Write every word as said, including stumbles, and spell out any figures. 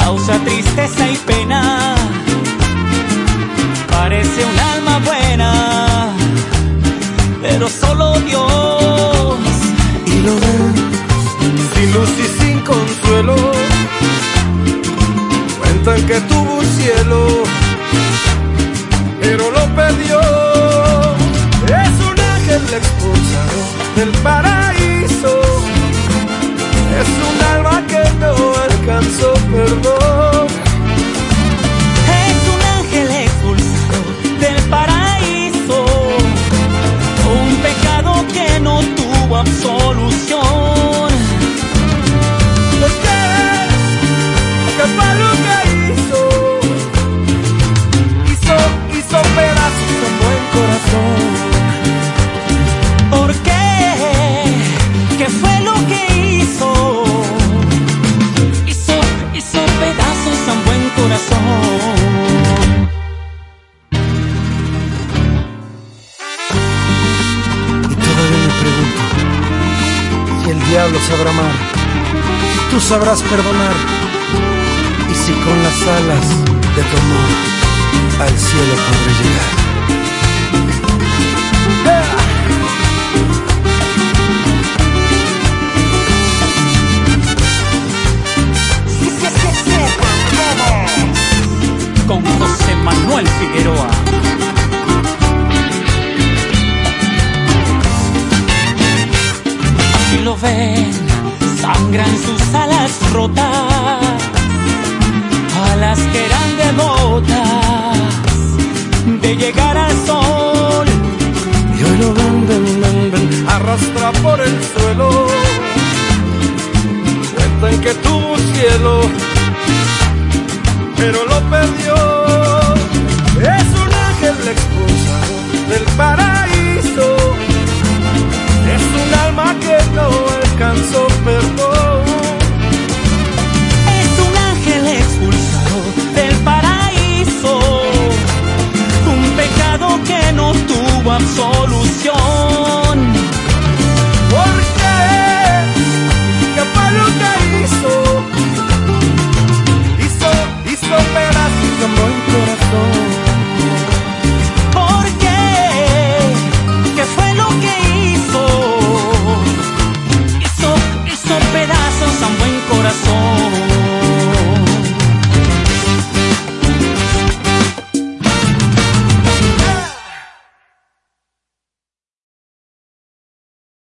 causa tristeza y pena. Parece un alma buena, pero solo Dios. Y lo ven sin luz y sin consuelo. Cuentan que tuvo un cielo, pero lo perdió. Es un ángel expulsado del paraíso. Es un alma que no alcanzó perdón. Es un ángel expulsado del paraíso, un pecado que no tuvo absolución. ¿Por qué? ¿Qué fue lo que hizo? Hizo, hizo pedazos un buen corazón. ¿Por qué? ¿Qué fue lo que hizo? Hizo, hizo pedazos a un buen corazón. Y todavía me pregunto si el diablo sabrá amar, si tú sabrás perdonar, y si con las alas de tu amor al cielo podré llegar. Con José Manuel Figueroa. Así lo ven, sangran sus alas rotas, alas que eran devotas de llegar al sol. Y hoy lo ven, ven, ven, ven, arrastra por el suelo. Cuentan que tuvo un cielo, pero lo perdió. Es un ángel expulsado del paraíso. Es un alma que no alcanzó perdón. Es un ángel expulsado del paraíso, un pecado que no tuvo absolución.